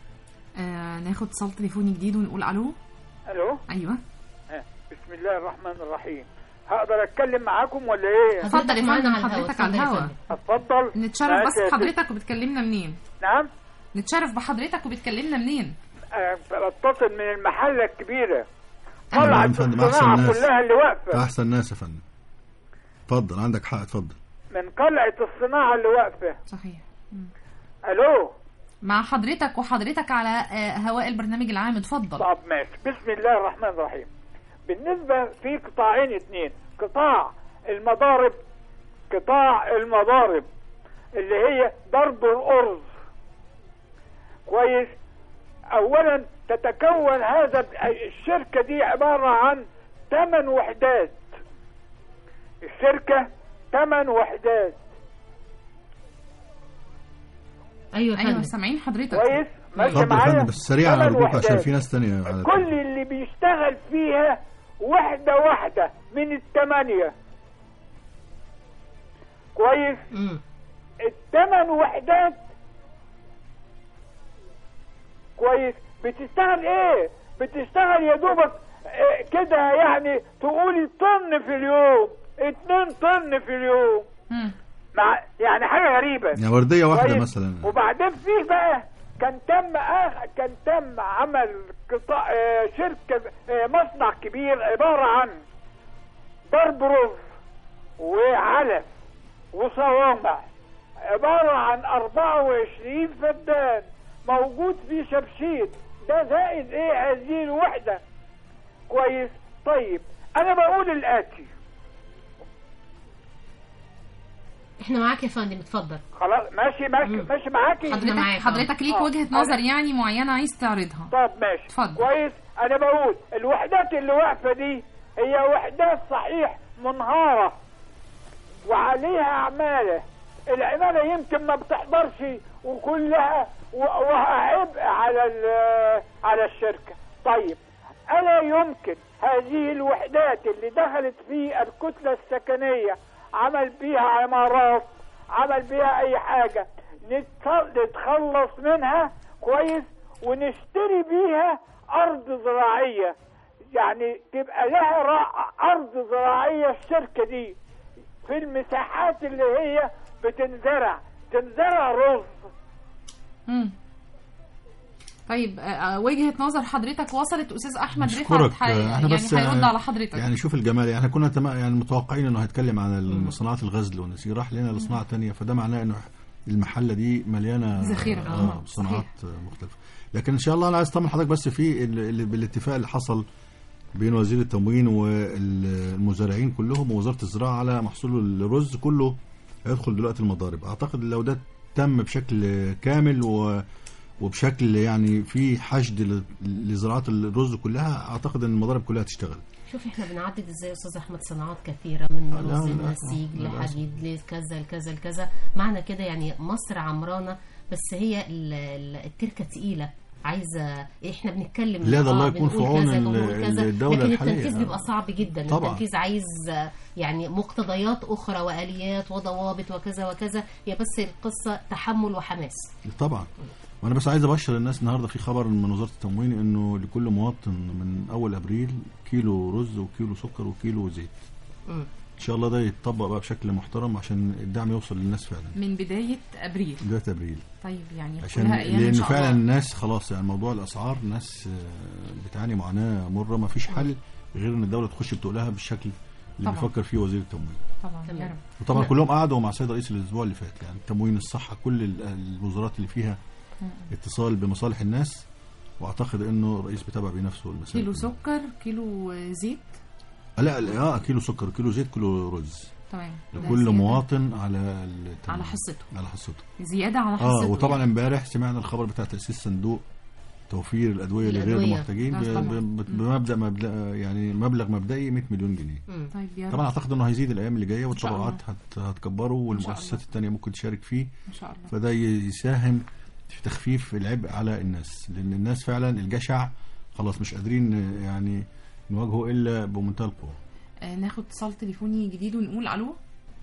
ناخد اتصال تليفوني جديد ونقول الو. الو ايوه. بسم الله الرحمن الرحيم. هقدر اتكلم معاكم ولا ايه؟ اتفضل يا فندم، حضرتك على الهوا. اتفضل. نتشرف بس بحضرتك وبتكلمنا منين؟ نعم؟ نتشرف بحضرتك وبتكلمنا منين؟ بتصل من المحله الكبيره. طلعت الصناعه كلها اللي واقفه. احسن ناس يا فندم. اتفضل عندك حق اتفضل. من قلعه الصناعه اللي واقفه. صحيح. الو مع حضرتك وحضرتك على هواء البرنامج العام. اتفضل. طب ماشي. بسم الله الرحمن الرحيم. بالنسبه في قطاعين 2، قطاع المضارب اللي هي ضرب الارز. كويس. اولا تتكون هذا الشركه دي عباره عن 8 وحدات. الشركه 8 وحدات. ايوه سامعين حضرتك. كويس. ماشي معايا بس سريعا ارجوك عشان في ناس تانية. كل اللي بيشتغل فيها واحده من ال8. كويس. ال8 وحدات كويس. بتشتغل ايه؟ بتشتغل يا دوبك كده، يعني تقولي طن في اليوم، 2 طن في اليوم. مع يعني حاجه غريبه. يعني ورديه واحده مثلا. وبعدين في بقى كان تم عمل قطاع شركه مصنع كبير عباره عن ضرب رز وعلف وصوامع، عباره عن 24 فدان موجود في شبشيت. ده زائد ايه هذه الوحده. كويس. طيب انا بقول الاتي، احنا معاك يا فندم، اتفضل. خلاص ماشي معاكي. حضرتك ليك وجهة نظر يعني معينة عايز تعرضها. طب ماشي اتفضل. كويس. انا بقول الوحدات اللي واقفة دي هي وحدات صحيح منهارة وعليها عمالة، العمالة يمكن ما بتحضرش وكلها وعبء على الشركة. طيب ألا يمكن هذه الوحدات اللي دخلت في الكتلة السكنية عمل بيها عمارات، عمل بيها أي حاجة، نتخلص منها كويس ونشتري بيها أرض زراعية، يعني تبقى لها أرض زراعية الشركة دي في المساحات اللي هي تنزرع رز. طيب وجهة نظر حضرتك وصلت. أستاذ أحمد رفعت يعني هيرد على حضرتك. يعني شوف الجمال، يعني كنا يعني متوقعين إنه هيتكلم عن صناعة الغزل والنسيج، راح لنا لصناعة تانية، فده معناه إنه المحلة دي مليانة ذخيرة صناعات مختلفة. لكن إن شاء الله أنا عايز أطمن حضرتك بس في بالاتفاق اللي حصل بين وزير التموين والمزارعين كلهم ووزارة الزراعة على محصول الرز كله هيدخل دلوقتي المضارب. أعتقد لو ده تم بشكل كامل وبشكل يعني في حشد لزراعة الرز كلها، أعتقد أن المضارب كلها تشتغل. شوف احنا بنعدد ازاي يا استاذ احمد صناعات كثيره من رز لنسيج لحديد لكذا لكذا لكذا، معنى كده يعني مصر عمرانه، بس هي التركه تقيله عايزه. احنا بنتكلم لا ده الله يكون في عون الدوله لكن الحاليه، التنفيذ بيبقى صعب جدا طبعا. التنفيذ عايز يعني مقتضيات اخرى واليات وضوابط وكذا وكذا، هي بس القصه تحمل وحماس طبعا. وانا بس عايز ابشر الناس النهارده في خبر من وزاره التموين انه لكل مواطن من اول ابريل كيلو رز وكيلو سكر وكيلو زيت. ان شاء الله ده يتطبق بقى بشكل محترم عشان الدعم يوصل للناس فعلا من بدايه ابريل. طيب يعني عشان لان فعلا الناس خلاص يعني موضوع الاسعار الناس بتعاني معاناه مره، ما فيش حل غير ان الدوله تخش بتقولها بالشكل اللي بيفكر فيه وزير التموين. طبعا. وطبعا كلهم قعدوا مع السيد رئيس الاسبوع اللي فات، يعني التموين، الصحه، كل الوزارات اللي فيها اتصال بمصالح الناس، واعتقد انه الرئيس بيتابع بنفسه المسائل. كيلو سكر، كيلو زيت، لا كيلو سكر، كيلو زيت، كيلو رز، تمام، لكل مواطن على حصته زياده على حصته. وطبعا امبارح سمعنا الخبر بتاع تاسيس صندوق توفير الادويه لغير المحتاجين بمبدا يعني مبلغ مبدئي 100 مليون جنيه. طيب طبعا اعتقد انه هيزيد الايام اللي جايه والتبرعات هتكبره والمؤسسات الثانيه ممكن تشارك فيه ان شاء الله. فده يساهم في تخفيف العبء على الناس، لان الناس فعلا الجشع خلاص مش قادرين يعني نواجهه الا بمنتهى القوه. ناخد اتصال تليفوني جديد ونقول الو.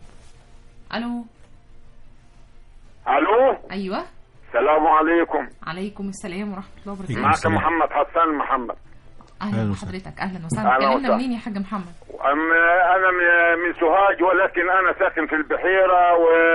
ايوه السلام عليكم. عليكم السلام ورحمه الله وبركاته. معك محمد حسان محمد. اهلا بحضرتك. اهلا وسهلا. كلمنا منين يا حاج محمد؟ انا من سوهاج ولكن انا ساكن في البحيره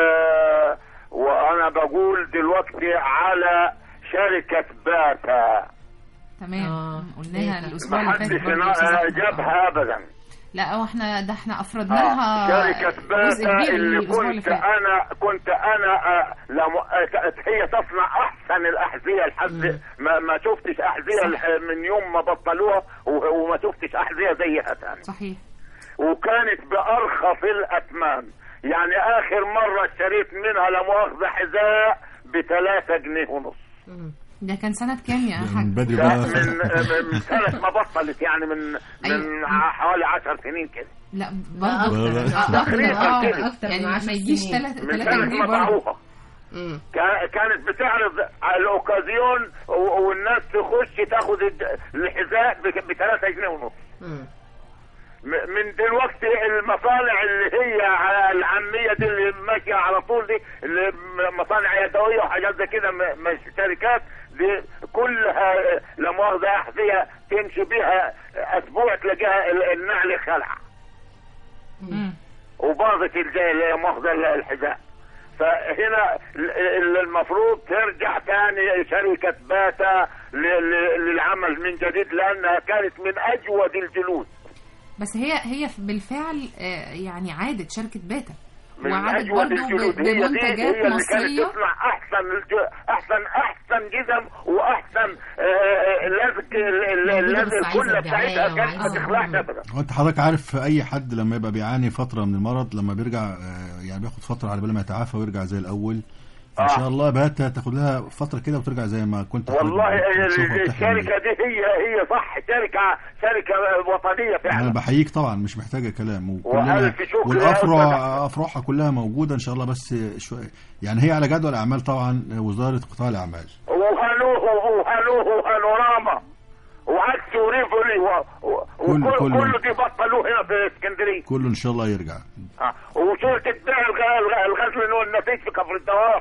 وانا بقول دلوقتي على شركه باتا. تمام. قلناها الاسبوع اللي فات محدش جابها ابدا. لا احنا افردناها شركة باتا اللي كنت انا هي تصنع احسن الاحذية لحد ما شفتش احذية من يوم ما بطلوها وما شفتش احذية زيها تاني. صحيح. وكانت بارخص الاثمان، يعني اخر مرة اشتريت منها لا مؤاخذة حذاء ب3 جنيه ونص. ده كان سنة كام يا حاج؟ من سنة ما بطلت، يعني من حوالي 10 سنين كده. لا برضه تقريبا كده، يعني ما يجيش 3 جنيه برضه. كانت بتعرض على الاوكازيون والناس تخش تاخد الحذاء ب3 جنيه ونص. من دلوقتي المصانع اللي هي العاميه دي اللي ماشيه على طول دي، اللي مصانع يدويه وحاجات زي كده، مش شركات دي كلها لا مؤاخذه احذيه تمشي بيها اسبوع تلاقيها النعل خلع وباظت لا مؤاخذه الحذاء. فهنا المفروض ترجع تاني شركه باتا للعمل من جديد، لانها كانت من اجود الجلود. بس هي بالفعل يعني عادت شركة باتا وعادت برضه بمنتجات مصرية. اللي كانت تصنع احسن جزم واحسن اساسا لازم الكل بتاعتها كانت ما تخلعش ابدا. وانت حضرتك عارف اي حد لما يبقى بيعاني فتره من المرض لما بيرجع يعني بياخد فتره على بال ما يتعافى ويرجع زي الاول ان شاء الله بقى تاخد لها فتره كده وترجع زي ما كنت. والله الشركه دي هي صح شركه وطنيه فعلا. انا بحييك طبعا مش محتاجه كلام والافرعها كلها موجوده ان شاء الله بس شويه يعني هي على جدول اعمال طبعا وزاره قطاع الاعمال وهانوراما وعكس وريفولي كله دي بطلوه هنا في اسكندريه كله ان شاء الله يرجع. وشركه الغزل والنسيج في كفر الدوار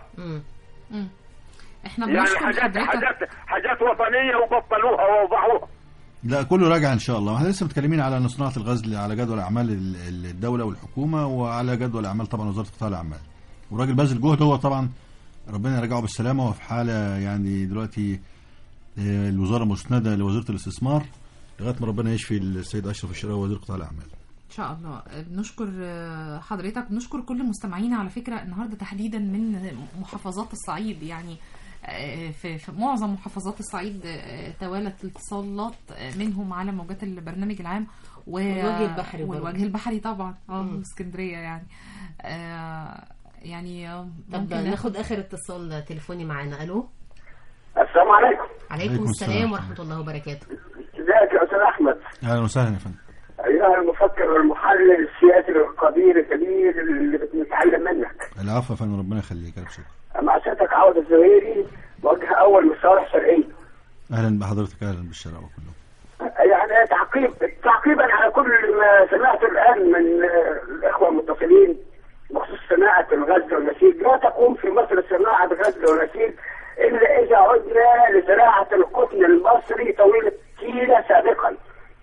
احنا بنشكر يعني حاجات وطنيه وبطلوها ووضعوها. لا كله راجع ان شاء الله. احنا لسه متكلمين على صناعه الغزل على جدول اعمال الدوله والحكومه وعلى جدول اعمال طبعا وزاره قطاع الاعمال والراجل باذل جهد هو طبعا ربنا يرجعه بالسلامه وفي حاله يعني دلوقتي الوزاره مسنده لوزاره الاستثمار لغايه ما ربنا يشفي السيد اشرف الشراوي وزير قطاع الاعمال ان شاء الله. بنشكر حضرتك بنشكر كل مستمعينا على فكره النهارده تحديدا من محافظات الصعيد يعني في معظم محافظات الصعيد توالت الاتصالات منهم على موجات البرنامج العام والوجه البحري طبعا اسكندريه يعني يعني طب ناخد اخر اتصال تليفوني معانا. الو السلام عليكم. عليكم السلام ورحمه الله وبركاته. ازيك يا استاذ احمد؟ اهلا وسهلا يا فندم. ايها المفكر والمحلل السياسي القدير الكبير اللي بنتعلم منك. العفو يا فندم ربنا يخليك. الف شكر. مع سيادتك عوض الزهيري موجه اول من صالح شرقيه. اهلا بحضرتك. اهلا بالشراوه كلهم. يعني تعقيبا على كل ما سمعته الان من الاخوه المتصلين بخصوص صناعه الغزل والنسيج. لا تقوم في مصر صناعه غزل ونسيج الا اذا عدنا لزراعه القطن المصري طويل التيله سابقا.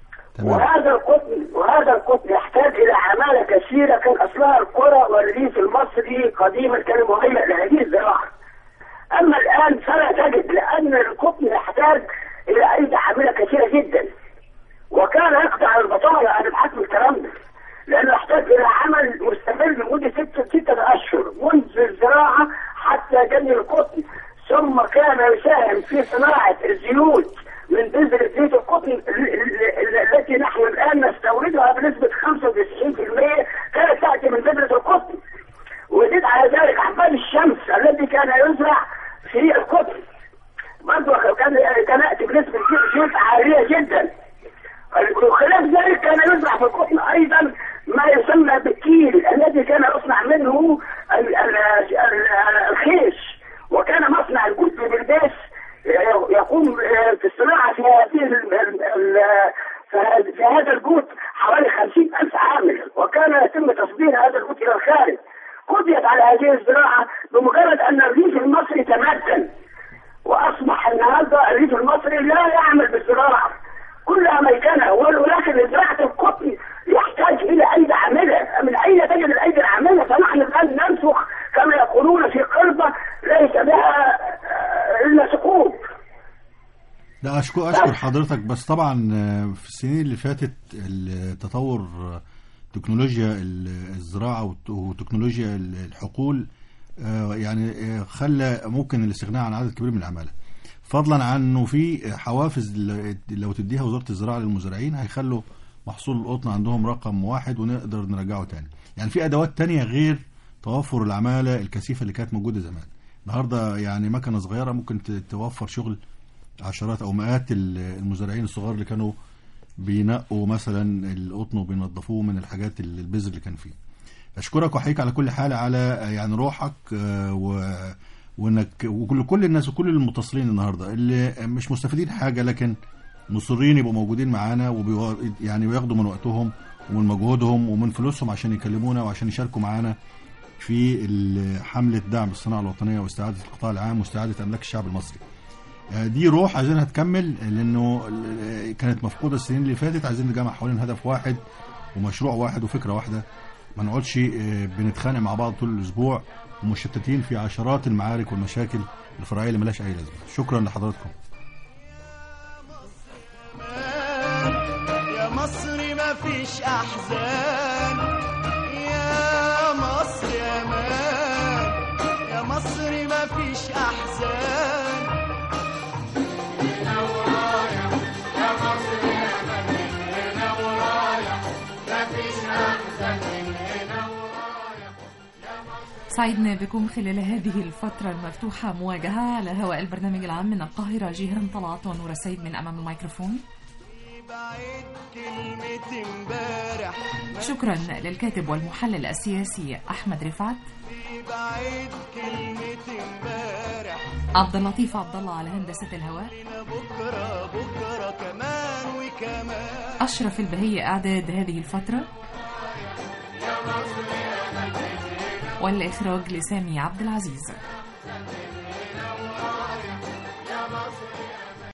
وهذا القطن يحتاج الى عماله كثيره كان اصلها القرى والريف المصري قديما كان مهيئ لهذه الزراعه. اما الان فلا تجد لان القطن يحتاج الى ايدي عامله كثيره جدا وكان يقطع البطاله. انا بحكم الكلام ده لانه يحتاج الى عمل مستمر لمده 6 اشهر منذ الزراعه حتى جني القطن ثم كان يساهم في صناعه الزيوت من بذرة زيت القطن التي نحن الآن نستوردها بنسبة 95% كانت تأتي من بذرة القطن. وزيد على ذلك عباد الشمس الذي كان يزرع في القطن برضه كان يأتي بنسبة زيت عالية جدا. وخلاف ذلك كان يزرع في القطن أيضا ما يسمى بالكيل الذي كان يصنع منه الخيش وكان مصنع الجلد بالباس يقوم في الصناعة في هذا الجود حوالي 50,000 عامل وكان يتم تصدير هذا الجود إلى الخارج. قضيت على هذه الزراعة بمجرد أن الريف المصري تمدن وأصبح النهارده الريف المصري لا يعمل بالزراعة كلها ميكنة ولكن زراعة القطن يحتاج إلى أيدي عاملة. من أين تجد الأيدي العاملة؟ فنحن الآن ننفخ كما يقولون في قربة ليس بها إلا ثقوب. لا أشكر حضرتك بس طبعا في السنين اللي فاتت التطور تكنولوجيا الزراعة وتكنولوجيا الحقول يعني خلى ممكن الاستغناء عن عدد كبير من العمالة فضلا عن انه في حوافز لو تديها وزارة الزراعة للمزارعين هيخلوا محصول القطن عندهم رقم 1 ونقدر نرجعه تاني. يعني في ادوات تانية غير توفر العمالة الكثيفة اللي كانت موجودة زمان. النهاردة يعني مكنة صغيرة ممكن توفر شغل عشرات او مئات المزارعين الصغار اللي كانوا بينقوا مثلا القطن وبينظفوه من الحاجات البذر اللي كان فيه. اشكرك واحييك على كل حال على يعني روحك وانك وكل الناس وكل المتصلين النهارده اللي مش مستفيدين حاجه لكن مصرين يبقوا موجودين معانا يعني وياخدوا من وقتهم ومن مجهودهم ومن فلوسهم عشان يكلمونا وعشان يشاركوا معانا في حمله دعم الصناعه الوطنيه واستعاده القطاع العام واستعاده املاك الشعب المصري. دي روح عايزينها تكمل لانه كانت مفقوده السنين اللي فاتت. عايزين نجمع حوالين هدف واحد ومشروع واحد وفكره واحده ما نقعدش بنتخانق مع بعض طول الاسبوع ومشتتين في عشرات المعارك والمشاكل الفرعيه اللي ملهاش اي لازمه. شكرا لحضراتكم. يا مصر ما فيش احزان يا مصر يا مان يا مصر ما فيش احزان سعدنا بكم خلال هذه الفترة المفتوحة مواجهة على هواء البرنامج العام من القاهرة. جيهان طلعت ونور السيد من أمام الميكروفون. شكرا للكاتب والمحلل السياسي أحمد رفعت. عبد اللطيف عبد الله على هندسة الهواء. أشرف البهية إعداد هذه الفترة، والإخراج لسامي عبد العزيز.